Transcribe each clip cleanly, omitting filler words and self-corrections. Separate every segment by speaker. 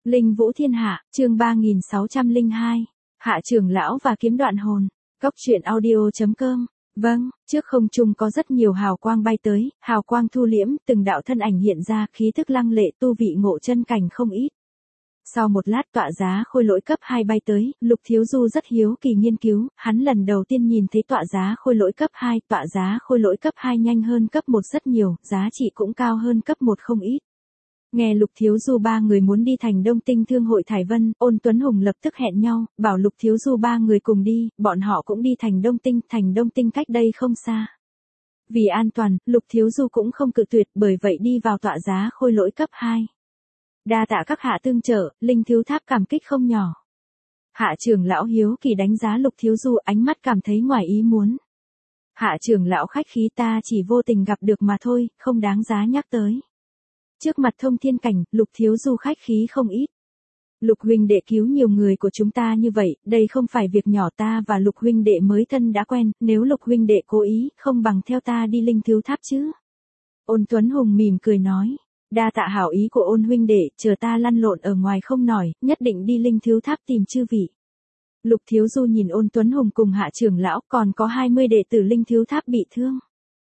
Speaker 1: Linh Vũ Thiên Hạ, chương 3602. Hạ trưởng lão và kiếm đoạn hồn. Cốc truyện audio.com. Vâng, trước không trung có rất nhiều hào quang bay tới, hào quang thu liễm, từng đạo thân ảnh hiện ra, khí thức lăng lệ, tu vị ngộ chân cảnh không ít. Sau một lát tọa giá khôi lỗi cấp 2 bay tới, Lục Thiếu Du rất hiếu kỳ nghiên cứu, hắn lần đầu tiên nhìn thấy tọa giá khôi lỗi cấp 2, tọa giá khôi lỗi cấp 2 nhanh hơn cấp 1 rất nhiều, giá trị cũng cao hơn cấp 1 không ít. Nghe Lục Thiếu Du ba người muốn đi thành Đông Tinh Thương hội Thải Vân, Ôn Tuấn Hùng lập tức hẹn nhau, bảo Lục Thiếu Du ba người cùng đi, bọn họ cũng đi thành Đông Tinh cách đây không xa. Vì an toàn, Lục Thiếu Du cũng không cự tuyệt, bởi vậy đi vào tọa giá khôi lỗi cấp 2. Đa tạ các hạ tương trợ, Linh Thiếu Tháp cảm kích không nhỏ. Hạ trưởng lão hiếu kỳ đánh giá Lục Thiếu Du, ánh mắt cảm thấy ngoài ý muốn. Hạ trưởng lão khách khí, ta chỉ vô tình gặp được mà thôi, không đáng giá nhắc tới. Trước mặt Thông Thiên Cảnh, Lục Thiếu Du khách khí không ít. Lục huynh đệ cứu nhiều người của chúng ta như vậy, đây không phải việc nhỏ, ta và Lục huynh đệ mới thân đã quen, nếu Lục huynh đệ cố ý, không bằng theo ta đi Linh Thiếu Tháp chứ. Ôn Tuấn Hùng mỉm cười nói, đa tạ hảo ý của Ôn huynh đệ, chờ ta lăn lộn ở ngoài không nổi, nhất định đi Linh Thiếu Tháp tìm chư vị. Lục Thiếu Du nhìn Ôn Tuấn Hùng cùng Hạ trưởng lão, còn có 20 đệ tử Linh Thiếu Tháp bị thương.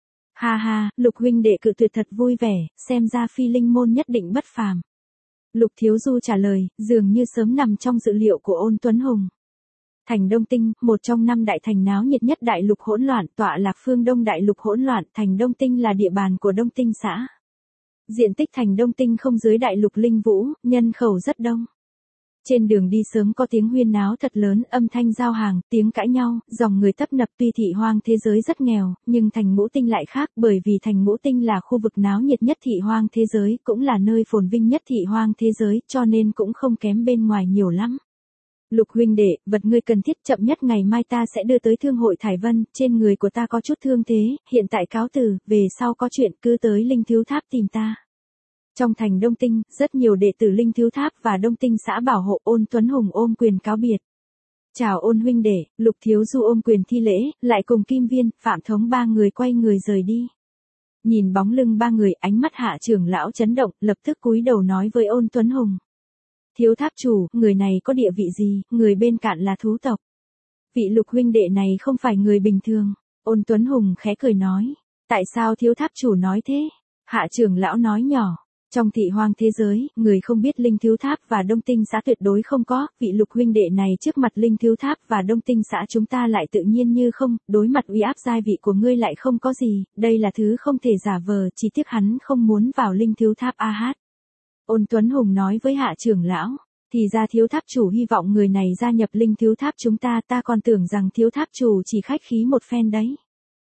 Speaker 1: Ha ha, Lục huynh đệ cự tuyệt thật vui vẻ, xem ra phi linh môn nhất định bất phàm. Lục Thiếu Du trả lời, dường như sớm nằm trong dự liệu của Ôn Tuấn Hùng. Thành Đông Tinh, một trong 5 đại thành náo nhiệt nhất đại lục hỗn loạn, tọa lạc phương Đông đại lục hỗn loạn, thành Đông Tinh là địa bàn của Đông Tinh xã. Diện tích thành Đông Tinh không dưới đại lục Linh Vũ, nhân khẩu rất đông. Trên đường đi sớm có tiếng huyên náo thật lớn, âm thanh giao hàng, tiếng cãi nhau, dòng người tấp nập. Tuy thị hoang thế giới rất nghèo, nhưng thành Ngũ Tinh lại khác, bởi vì thành Ngũ Tinh là khu vực náo nhiệt nhất thị hoang thế giới, cũng là nơi phồn vinh nhất thị hoang thế giới, cho nên cũng không kém bên ngoài nhiều lắm. Lục huynh đệ, vật ngươi cần thiết, chậm nhất ngày mai ta sẽ đưa tới Thương hội Thải Vân, trên người của ta có chút thương thế, hiện tại cáo từ, về sau có chuyện cứ tới Linh Thiếu Tháp tìm ta. Trong thành Đông Tinh, rất nhiều đệ tử Linh Thiếu Tháp và Đông Tinh xã bảo hộ. Ôn Tuấn Hùng ôm quyền cáo biệt. Chào Ôn huynh đệ, Lục Thiếu Du ôm quyền thi lễ, lại cùng Kim Viên, Phạm Thống ba người quay người rời đi. Nhìn bóng lưng ba người, ánh mắt Hạ trưởng lão chấn động, lập tức cúi đầu nói với Ôn Tuấn Hùng. Thiếu Tháp chủ, người này có địa vị gì, người bên cạnh là thú tộc. Vị Lục huynh đệ này không phải người bình thường. Ôn Tuấn Hùng khẽ cười nói. Tại sao Thiếu Tháp chủ nói thế? Hạ trưởng lão nói nhỏ. Trong thị hoang thế giới, người không biết Linh Thiếu Tháp và Đông Tinh xã tuyệt đối không có, vị Lục huynh đệ này trước mặt Linh Thiếu Tháp và Đông Tinh xã chúng ta lại tự nhiên như không, đối mặt uy áp giai vị của ngươi lại không có gì, đây là thứ không thể giả vờ, chỉ tiếc hắn không muốn vào Linh Thiếu Tháp a hát. Ôn Tuấn Hùng nói với Hạ trưởng lão, thì ra Thiếu Tháp chủ hy vọng người này gia nhập Linh Thiếu Tháp chúng ta, ta còn tưởng rằng Thiếu Tháp chủ chỉ khách khí một phen đấy.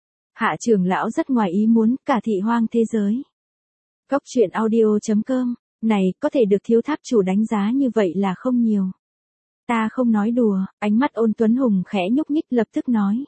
Speaker 1: Hạ trưởng lão rất ngoài ý muốn, cả thị hoang thế giới. Cốc truyện audio.com, này, có thể được Thiếu Tháp chủ đánh giá như vậy là không nhiều. Ta không nói đùa, ánh mắt Ôn Tuấn Hùng khẽ nhúc nhích lập tức nói.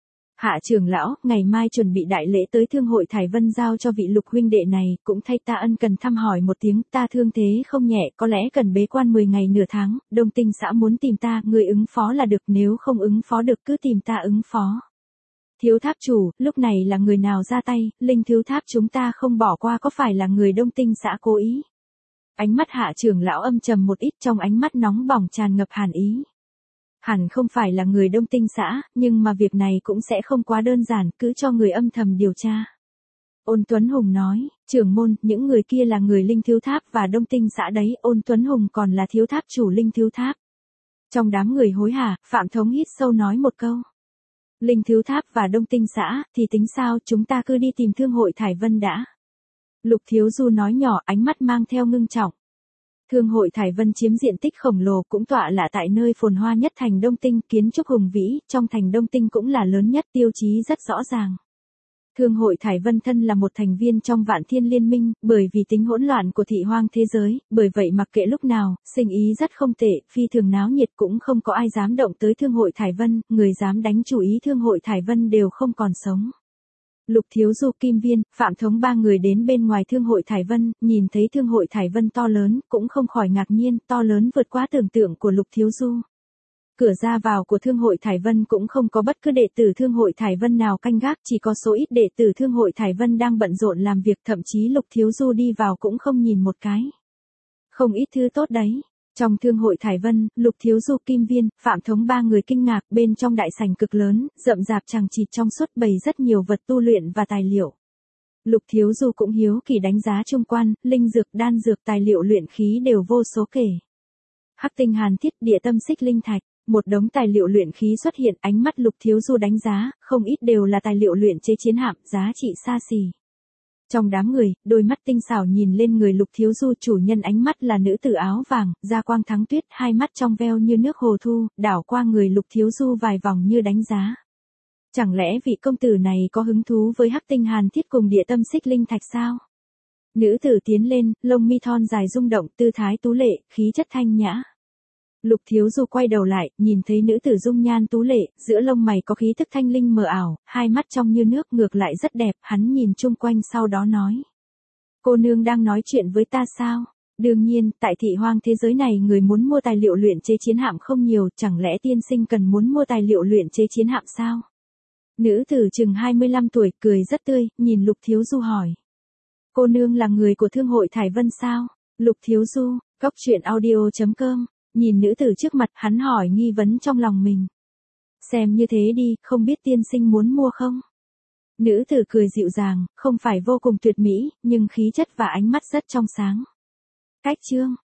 Speaker 1: Hạ trưởng lão, ngày mai chuẩn bị đại lễ tới Thương hội Thải Vân giao cho vị Lục huynh đệ này, cũng thay ta ân cần thăm hỏi một tiếng, ta thương thế không nhẹ, có lẽ cần bế quan 10 ngày nửa tháng, Đông Tinh xã muốn tìm ta, người ứng phó là được, nếu không ứng phó được cứ tìm ta ứng phó. Thiếu Tháp chủ, lúc này là người nào ra tay, Linh Thiếu Tháp chúng ta không bỏ qua, có phải là người Đông Tinh xã cố ý? Ánh mắt Hạ trưởng lão âm trầm một ít, trong ánh mắt nóng bỏng tràn ngập hàn ý. Hẳn không phải là người Đông Tinh xã, nhưng mà việc này cũng sẽ không quá đơn giản, cứ cho người âm thầm điều tra. Ôn Tuấn Hùng nói, trưởng môn, những người kia là người Linh Thiếu Tháp và Đông Tinh xã đấy, Ôn Tuấn Hùng còn là Thiếu Tháp chủ Linh Thiếu Tháp. Trong đám người hối hả, Phạm Thống hít sâu nói một câu. Linh Thiếu Tháp và Đông Tinh xã, thì tính sao, chúng ta cứ đi tìm Thương hội Thải Vân đã. Lục Thiếu Du nói nhỏ, ánh mắt mang theo ngưng trọng. Thương hội Thải Vân chiếm diện tích khổng lồ, cũng tọa là tại nơi phồn hoa nhất thành Đông Tinh, kiến trúc hùng vĩ, trong thành Đông Tinh cũng là lớn nhất, tiêu chí rất rõ ràng. Thương hội Thải Vân thân là một thành viên trong Vạn Thiên Liên Minh, bởi vì tính hỗn loạn của thị hoang thế giới, bởi vậy mặc kệ lúc nào, sinh ý rất không tệ, phi thường náo nhiệt, cũng không có ai dám động tới Thương hội Thải Vân, người dám đánh chủ ý Thương hội Thải Vân đều không còn sống. Lục Thiếu Du, Kim Viên, Phạm Thống ba người đến bên ngoài Thương hội Thải Vân, nhìn thấy Thương hội Thải Vân to lớn, cũng không khỏi ngạc nhiên, to lớn vượt quá tưởng tượng của Lục Thiếu Du. Cửa ra vào của Thương hội Thải Vân cũng không có bất cứ đệ tử Thương hội Thải Vân nào canh gác, chỉ có số ít đệ tử Thương hội Thải Vân đang bận rộn làm việc, thậm chí Lục Thiếu Du đi vào cũng không nhìn một cái. Không ít thứ tốt đấy. Trong thương hội Thải Vân, Lục Thiếu Du, Kim Viên, Phạm Thống ba người kinh ngạc, bên trong đại sảnh cực lớn, rậm rạp chằng chịt trong suốt bày rất nhiều vật tu luyện và tài liệu. Lục Thiếu Du cũng hiếu kỳ đánh giá chung quanh, linh dược, đan dược, tài liệu luyện khí đều vô số kể. Hắc tinh hàn thiết, địa tâm xích linh thạch, một đống tài liệu luyện khí xuất hiện, ánh mắt Lục Thiếu Du đánh giá, không ít đều là tài liệu luyện chế chiến hạm, giá trị xa xỉ. Trong đám người, đôi mắt tinh xảo nhìn lên người Lục Thiếu Du, chủ nhân ánh mắt là nữ tử áo vàng, da quang thắng tuyết, hai mắt trong veo như nước hồ thu, đảo qua người Lục Thiếu Du vài vòng như đánh giá. Chẳng lẽ vị công tử này có hứng thú với hắc tinh hàn thiết cùng địa tâm xích linh thạch sao? Nữ tử tiến lên, lông mi thon dài rung động, tư thái tú lệ, khí chất thanh nhã. Lục Thiếu Du quay đầu lại, nhìn thấy nữ tử dung nhan tú lệ, giữa lông mày có khí thức thanh linh mờ ảo, hai mắt trong như nước, ngược lại rất đẹp, hắn nhìn chung quanh sau đó nói. Cô nương đang nói chuyện với ta sao? Đương nhiên, tại thị hoang thế giới này người muốn mua tài liệu luyện chế chiến hạm không nhiều, chẳng lẽ tiên sinh cần muốn mua tài liệu luyện chế chiến hạm sao? Nữ tử chừng 25 tuổi, cười rất tươi, nhìn Lục Thiếu Du hỏi. Cô nương là người của thương hội Thải Vân sao? Lục Thiếu Du, Cóc Truyện Audio.com. Nhìn nữ tử trước mặt, hắn hỏi nghi vấn trong lòng mình. Xem như thế đi, không biết tiên sinh muốn mua không? Nữ tử cười dịu dàng, không phải vô cùng tuyệt mỹ, nhưng khí chất và ánh mắt rất trong sáng. Cách chương